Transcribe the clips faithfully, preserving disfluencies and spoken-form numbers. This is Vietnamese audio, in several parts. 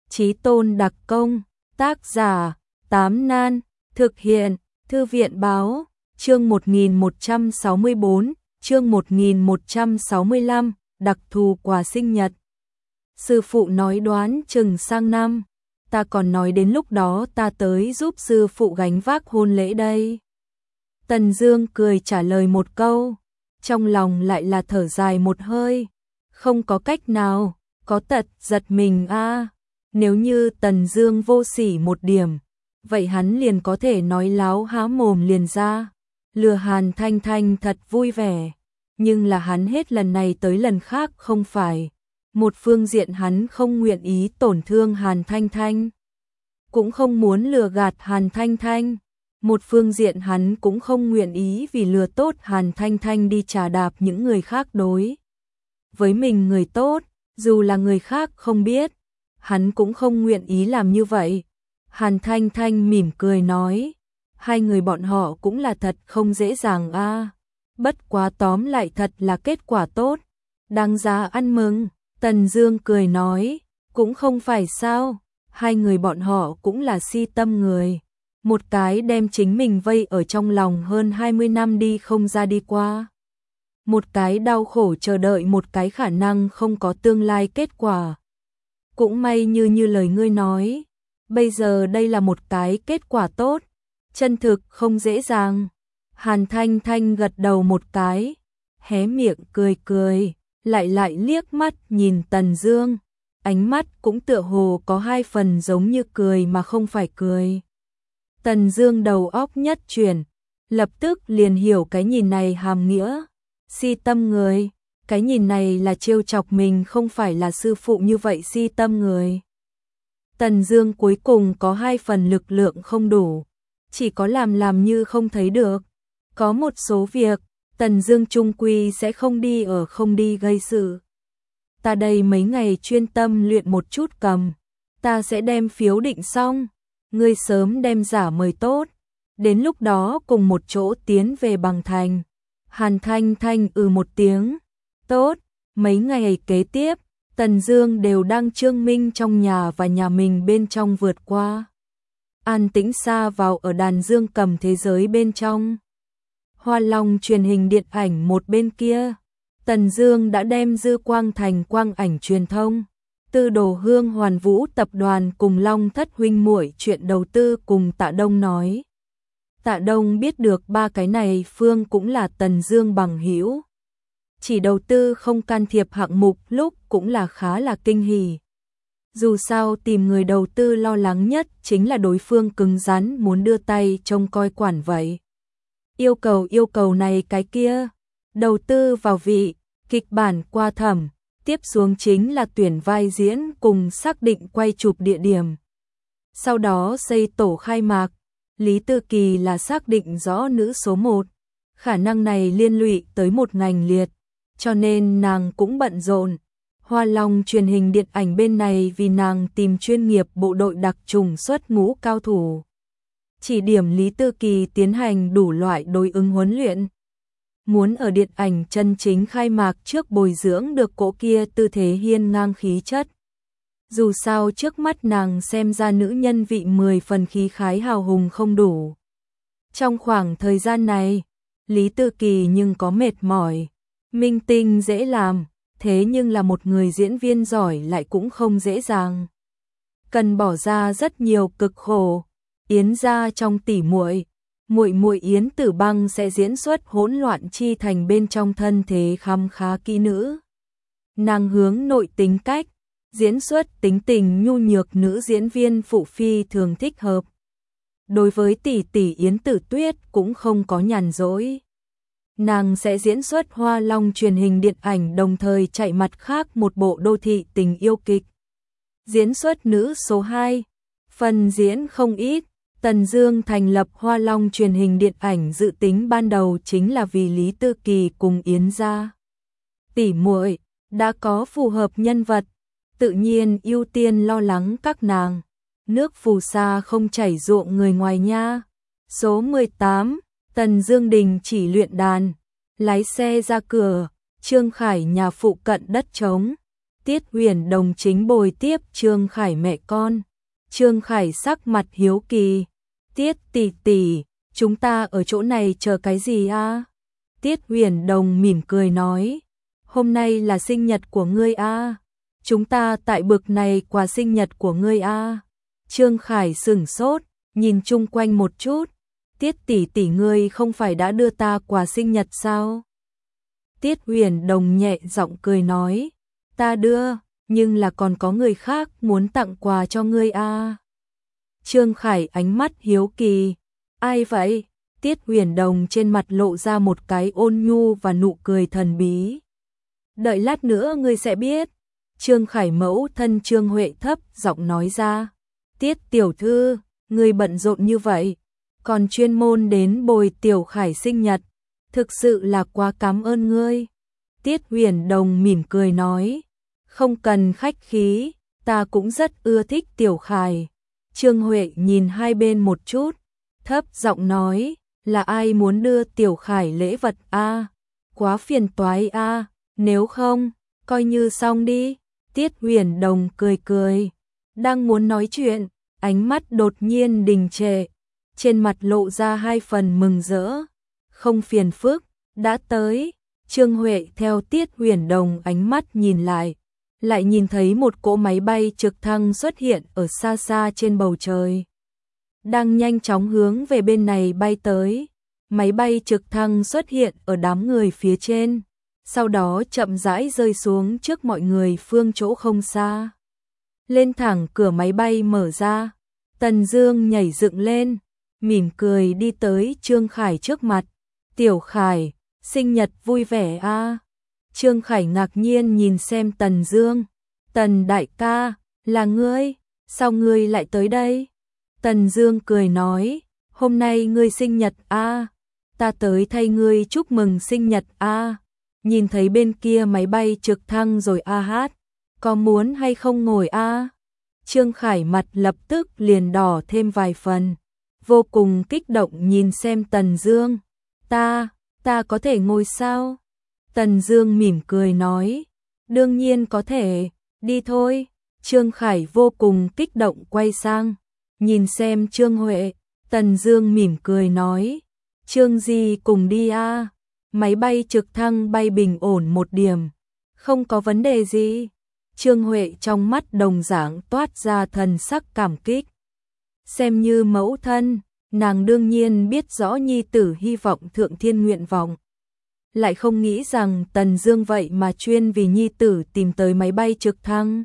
Chí Tôn đặc công, tác giả, Tám Nan, thực hiện, Thư viện báo, chương một nghìn một trăm sáu mươi bốn, chương một nghìn một trăm sáu mươi lăm, đặc thù quà sinh nhật. Sư phụ nói đoán chừng sang năm, ta còn nói đến lúc đó ta tới giúp sư phụ gánh vác hôn lễ đây. Tần Dương cười trả lời một câu, trong lòng lại là thở dài một hơi, không có cách nào, có tật giật mình a. À. Nếu như Tần Dương vô sỉ một điểm, vậy hắn liền có thể nói láo há mồm liền ra, lừa Hàn Thanh Thanh thật vui vẻ, nhưng là hắn hết lần này tới lần khác không phải. Một phương diện hắn không nguyện ý tổn thương Hàn Thanh Thanh, cũng không muốn lừa gạt Hàn Thanh Thanh. Một phương diện hắn cũng không nguyện ý vì lừa tốt Hàn Thanh Thanh đi trà đạp những người khác đối với mình người tốt, dù là người khác không biết, hắn cũng không nguyện ý làm như vậy. Hàn Thanh Thanh mỉm cười nói, hai người bọn họ cũng là thật không dễ dàng a. À. Bất quá tóm lại thật là kết quả tốt, đáng giá ăn mừng. Tần Dương cười nói, cũng không phải sao, hai người bọn họ cũng là si tâm người. Một cái đem chính mình vây ở trong lòng hơn hai mươi năm đi không ra đi qua. Một cái đau khổ chờ đợi một cái khả năng không có tương lai kết quả. Cũng may như như lời ngươi nói, bây giờ đây là một cái kết quả tốt, chân thực không dễ dàng. Hàn Thanh Thanh gật đầu một cái, hé miệng cười cười, lại lại liếc mắt nhìn Tần Dương, ánh mắt cũng tựa hồ có hai phần giống như cười mà không phải cười. Tần Dương đầu óc nhất chuyển, lập tức liền hiểu cái nhìn này hàm nghĩa, si tâm người, cái nhìn này là trêu chọc mình không phải là sư phụ như vậy si tâm người. Tần Dương cuối cùng có hai phần lực lượng không đủ, chỉ có làm làm như không thấy được. Có một số việc, Tần Dương chung quy sẽ không đi ở không đi gây sự. Ta đây mấy ngày chuyên tâm luyện một chút cầm, ta sẽ đem phiếu định xong, ngươi sớm đem giả mời tốt, đến lúc đó cùng một chỗ tiến về Bằng Thành. Hàn Thanh Thanh ừ một tiếng, tốt. Mấy ngày kế tiếp, Tần Dương đều đang trương minh trong nhà và nhà mình bên trong vượt qua. An tĩnh xa vào ở đàn dương cầm thế giới bên trong. Hoa Long truyền hình điện ảnh một bên kia, Tần Dương đã đem Dư Quang Thành quang ảnh truyền thông, Tư Đồ Hương Hoàn Vũ tập đoàn cùng Long Thất huynh muội chuyện đầu tư cùng Tạ Đông nói. Tạ Đông biết được ba cái này phương cũng là Tần Dương bằng hữu. Chỉ đầu tư không can thiệp hạng mục lúc cũng là khá là kinh hỉ. Dù sao tìm người đầu tư lo lắng nhất chính là đối phương cứng rắn muốn đưa tay trông coi quản vậy. Yêu cầu yêu cầu này cái kia, đầu tư vào vị, kịch bản qua thẩm, tiếp xuống chính là tuyển vai diễn cùng xác định quay chụp địa điểm. Sau đó xây tổ khai mạc, Lý Tư Kỳ là xác định rõ nữ số một, khả năng này liên lụy tới một ngành liệt, cho nên nàng cũng bận rộn. Hoa Long truyền hình điện ảnh bên này vì nàng tìm chuyên nghiệp bộ đội đặc trùng xuất ngũ cao thủ, chỉ điểm Lý Tư Kỳ tiến hành đủ loại đối ứng huấn luyện. Muốn ở điện ảnh chân chính khai mạc trước bồi dưỡng được cỗ kia tư thế hiên ngang khí chất. Dù sao trước mắt nàng xem ra nữ nhân vị mười phần khí khái hào hùng không đủ. Trong khoảng thời gian này, Lý Tư Kỳ nhưng có mệt mỏi, minh tinh dễ làm, thế nhưng là một người diễn viên giỏi lại cũng không dễ dàng. Cần bỏ ra rất nhiều cực khổ. Yến gia trong tỉ muội, muội muội Yến Tử Băng sẽ diễn xuất hỗn loạn chi thành bên trong thân thế khăm khá kỹ nữ. Nàng hướng nội tính cách, diễn xuất tính tình nhu nhược nữ diễn viên phụ phi thường thích hợp. Đối với tỷ tỷ Yến Tử Tuyết cũng không có nhàn rỗi. Nàng sẽ diễn xuất Hoa Long truyền hình điện ảnh đồng thời chạy mặt khác một bộ đô thị tình yêu kịch. Diễn xuất nữ số hai, phần diễn không ít. Tần Dương thành lập Hoa Long truyền hình điện ảnh dự tính ban đầu chính là vì Lý Tư Kỳ cùng Yến gia tỷ muội đã có phù hợp nhân vật, tự nhiên ưu tiên lo lắng các nàng. Nước phù sa không chảy ruộng người ngoài nha. Số mười tám, Tần Dương đình chỉ luyện đàn, lái xe ra cửa, Trương Khải nhà phụ cận đất trống, Tiết Huyền Đồng chính bồi tiếp Trương Khải mẹ con. Trương Khải sắc mặt hiếu kỳ. Tiết tỷ tỷ, chúng ta ở chỗ này chờ cái gì a? Tiết Huyền Đồng mỉm cười nói. Hôm nay là sinh nhật của ngươi a. Chúng ta tại bực này quà sinh nhật của ngươi a. Trương Khải sửng sốt, nhìn chung quanh một chút. Tiết tỷ tỷ ngươi không phải đã đưa ta quà sinh nhật sao? Tiết Huyền Đồng nhẹ giọng cười nói. Ta đưa, nhưng là còn có người khác muốn tặng quà cho ngươi a. Trương Khải ánh mắt hiếu kỳ. Ai vậy? Tiết Huyền Đồng trên mặt lộ ra một cái ôn nhu và nụ cười thần bí. Đợi lát nữa ngươi sẽ biết. Trương Khải mẫu thân Trương Huệ thấp giọng nói ra. Tiết tiểu thư, ngươi bận rộn như vậy, còn chuyên môn đến bồi Tiểu Khải sinh nhật, thực sự là quá cảm ơn ngươi. Tiết Huyền Đồng mỉm cười nói. Không cần khách khí, ta cũng rất ưa thích Tiểu Khải. Trương Huệ nhìn hai bên một chút, thấp giọng nói, là ai muốn đưa Tiểu Khải lễ vật a? Quá phiền toái a, nếu không, coi như xong đi. Tiết Huyền Đồng cười cười, đang muốn nói chuyện, ánh mắt đột nhiên đình trệ, trên mặt lộ ra hai phần mừng rỡ. Không phiền phức, đã tới. Trương Huệ theo Tiết Huyền Đồng ánh mắt nhìn lại, lại nhìn thấy một cỗ máy bay trực thăng xuất hiện ở xa xa trên bầu trời, đang nhanh chóng hướng về bên này bay tới. Máy bay trực thăng xuất hiện ở đám người phía trên, sau đó chậm rãi rơi xuống trước mọi người phương chỗ không xa. Lên thẳng cửa máy bay mở ra, Tần Dương nhảy dựng lên, mỉm cười đi tới Trương Khải trước mặt. Tiểu Khải, sinh nhật vui vẻ a. Trương Khải ngạc nhiên nhìn xem Tần Dương. Tần đại ca, là ngươi, sao ngươi lại tới đây? Tần Dương cười nói, hôm nay ngươi sinh nhật a, ta tới thay ngươi chúc mừng sinh nhật a. Nhìn thấy bên kia máy bay trực thăng rồi a hát, có muốn hay không ngồi a? Trương Khải mặt lập tức liền đỏ thêm vài phần, vô cùng kích động nhìn xem Tần Dương. Ta, ta có thể ngồi sao? Tần Dương mỉm cười nói, đương nhiên có thể, đi thôi. Trương Khải vô cùng kích động quay sang, nhìn xem Trương Huệ. Tần Dương mỉm cười nói, Trương Di cùng đi a. Máy bay trực thăng bay bình ổn một điểm, không có vấn đề gì. Trương Huệ trong mắt đồng dạng toát ra thần sắc cảm kích. Xem như mẫu thân, nàng đương nhiên biết rõ nhi tử hy vọng thượng thiên nguyện vọng. Lại không nghĩ rằng Tần Dương vậy mà chuyên vì nhi tử tìm tới máy bay trực thăng.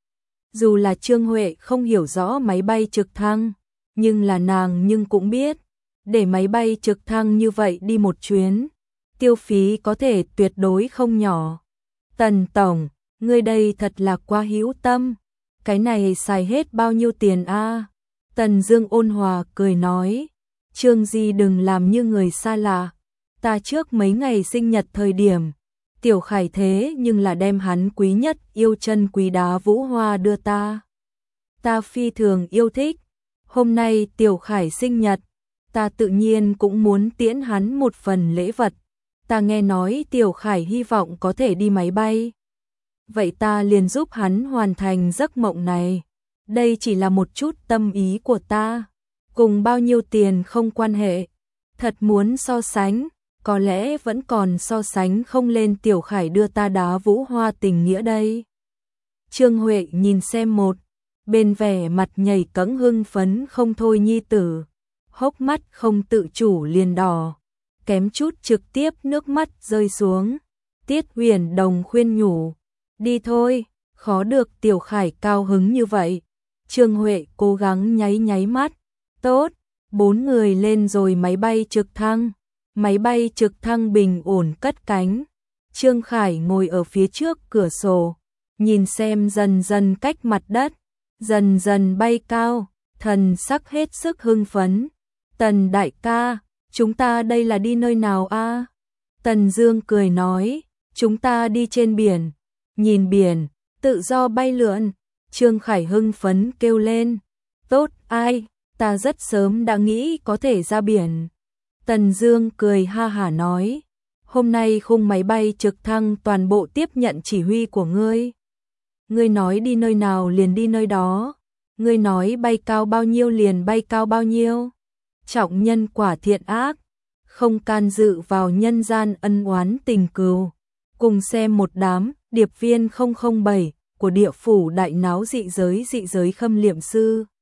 Dù là Trương Huệ không hiểu rõ máy bay trực thăng, nhưng là nàng nhưng cũng biết, để máy bay trực thăng như vậy đi một chuyến, tiêu phí có thể tuyệt đối không nhỏ. Tần tổng, ngươi đây thật là quá hữu tâm, cái này xài hết bao nhiêu tiền a? Tần Dương ôn hòa cười nói, Trương Di đừng làm như người xa lạ, ta trước mấy ngày sinh nhật thời điểm, Tiểu Khải thế nhưng là đem hắn quý nhất yêu chân quý đá vũ hoa đưa ta. Ta phi thường yêu thích, hôm nay Tiểu Khải sinh nhật, ta tự nhiên cũng muốn tiễn hắn một phần lễ vật. Ta nghe nói Tiểu Khải hy vọng có thể đi máy bay, vậy ta liền giúp hắn hoàn thành giấc mộng này. Đây chỉ là một chút tâm ý của ta, cùng bao nhiêu tiền không quan hệ. Thật muốn so sánh, có lẽ vẫn còn so sánh không lên Tiểu Khải đưa ta đá vũ hoa tình nghĩa đây. Trương Huệ nhìn xem một bên vẻ mặt nhảy cẫng hưng phấn không thôi nhi tử, hốc mắt không tự chủ liền đỏ, kém chút trực tiếp nước mắt rơi xuống. Tiết Huyền Đồng khuyên nhủ, đi thôi, khó được Tiểu Khải cao hứng như vậy. Trương Huệ cố gắng nháy nháy mắt, tốt. Bốn người lên rồi máy bay trực thăng. Máy bay trực thăng bình ổn cất cánh. Trương Khải ngồi ở phía trước cửa sổ, nhìn xem dần dần cách mặt đất, dần dần bay cao, thần sắc hết sức hưng phấn. Tần đại ca, chúng ta đây là đi nơi nào a? Tần Dương cười nói, chúng ta đi trên biển, nhìn biển, tự do bay lượn. Trương Khải hưng phấn kêu lên, tốt ai, ta rất sớm đã nghĩ có thể ra biển. Tần Dương cười ha hả nói, hôm nay khung máy bay trực thăng toàn bộ tiếp nhận chỉ huy của ngươi. ngươi nói đi nơi nào liền đi nơi đó, ngươi nói bay cao bao nhiêu liền bay cao bao nhiêu. Trọng nhân quả thiện ác, không can dự vào nhân gian ân oán tình cừu. Cùng xem một đám điệp viên không không bảy của địa phủ đại náo dị giới dị giới khâm liệm sư.